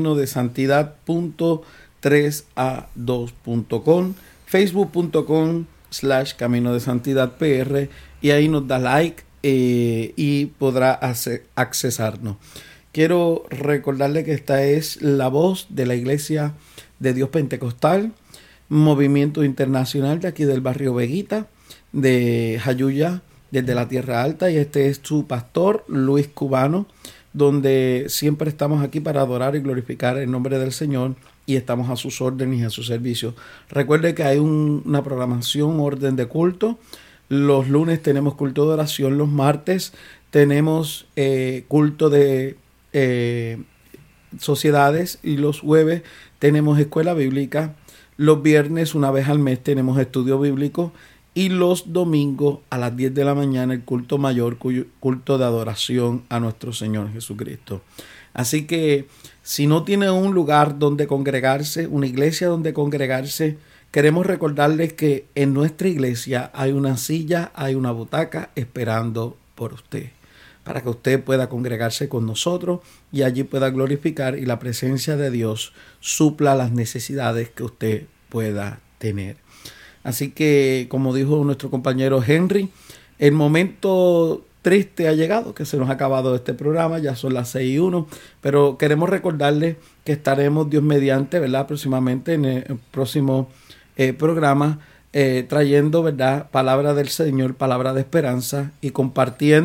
caminodesantidad.3a2.com, facebook.com/Camino de Santidad PR, y ahí nos da like y podrá accesarnos. Quiero recordarle que esta es la voz de la Iglesia de Dios Pentecostal, movimiento internacional de aquí del barrio Veguita, de Jayuya, desde la Tierra Alta, y este es su pastor Luis Cubano, donde siempre estamos aquí para adorar y glorificar el nombre del Señor, y estamos a sus órdenes y a su servicio. Recuerde que hay una programación, orden de culto. Los lunes tenemos culto de oración, los martes tenemos culto de sociedades, y los jueves tenemos escuela bíblica. Los viernes, una vez al mes, tenemos estudio bíblico, y los domingos a las 10 de la mañana el culto mayor, culto de adoración a nuestro Señor Jesucristo. Así que si no tiene un lugar donde congregarse, una iglesia donde congregarse, queremos recordarles que en nuestra iglesia hay una silla, hay una butaca esperando por usted, para que usted pueda congregarse con nosotros y allí pueda glorificar, y la presencia de Dios supla las necesidades que usted pueda tener. Así que, como dijo nuestro compañero Henry, el momento triste ha llegado, que se nos ha acabado este programa, ya son las 6:01, pero queremos recordarles que estaremos, Dios mediante, ¿verdad?, próximamente en el próximo programa, trayendo, ¿verdad?, palabra del Señor, palabra de esperanza, y compartiendo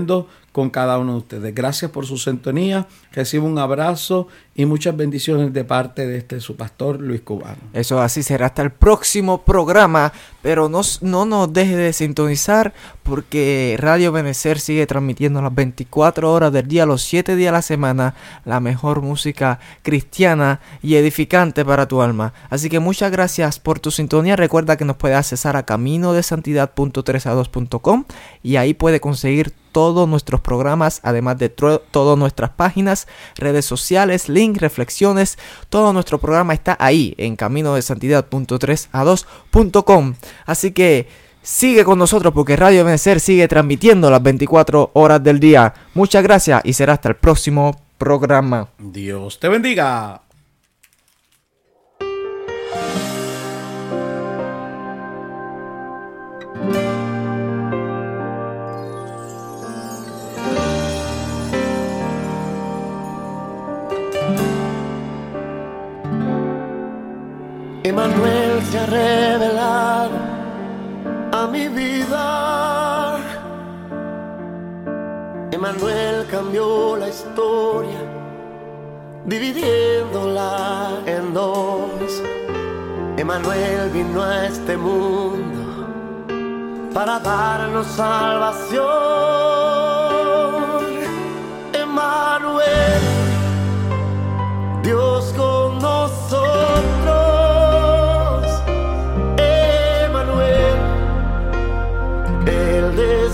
con cada uno de ustedes. Gracias por su sintonía. Recibo un abrazo y muchas bendiciones de parte de su pastor Luis Cubano. Eso así será hasta el próximo programa, pero no nos deje de sintonizar porque Radio Benecer sigue transmitiendo las 24 horas del día, los 7 días a la semana, la mejor música cristiana y edificante para tu alma. Así que muchas gracias por tu sintonía. Recuerda que nos puedes accesar a caminodesantidad.3a2.com y ahí puede conseguir todos nuestros programas, además de todas nuestras páginas, redes sociales, links, reflexiones. Todo nuestro programa está ahí en caminodesantidad.3a2.com. Así que sigue con nosotros porque Radio Benecer sigue transmitiendo las 24 horas del día. Muchas gracias y será hasta el próximo programa. Dios te bendiga. Emmanuel se ha revelado a mi vida. Emmanuel cambió la historia, dividiéndola en dos. Emmanuel vino a este mundo para darnos salvación. Emmanuel, Dios con nosotros. El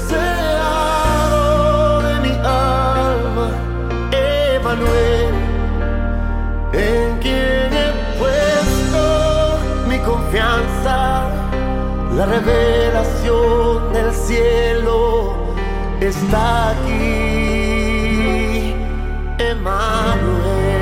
deseado de mi alma, Emmanuel, en quien he puesto mi confianza. La revelación del cielo está aquí, Emmanuel.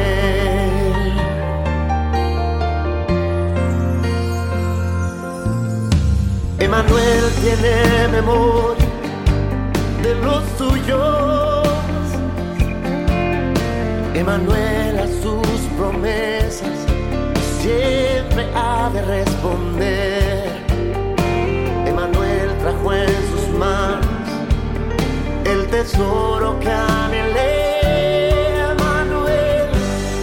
Emmanuel tiene memoria de los suyos. Emmanuel a sus promesas siempre ha de responder. Emmanuel trajo en sus manos el tesoro que anhelé. Emmanuel,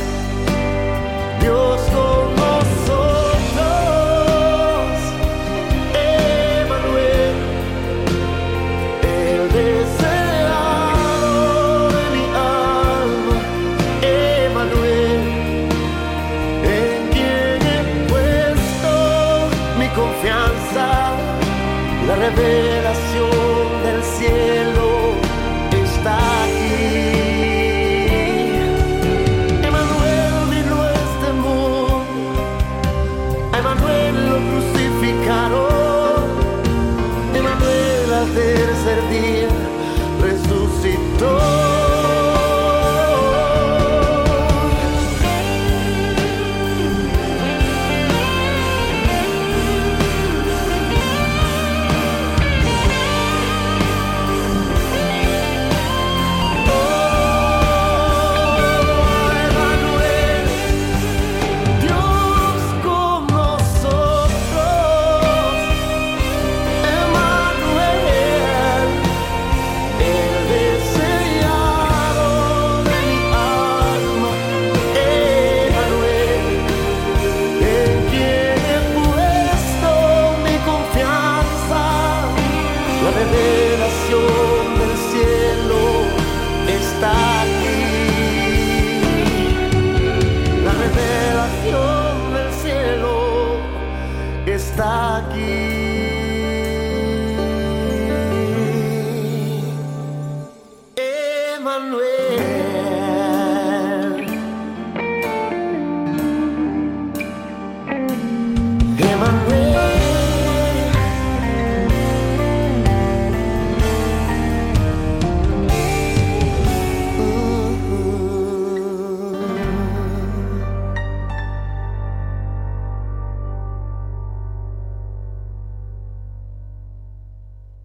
Dios con nosotros. La revelación del cielo está aquí. Emmanuel vino a este mundo, a Emmanuel lo crucificaron. Emmanuel al tercer día resucitó. Está aquí. Emmanuel, Emmanuel.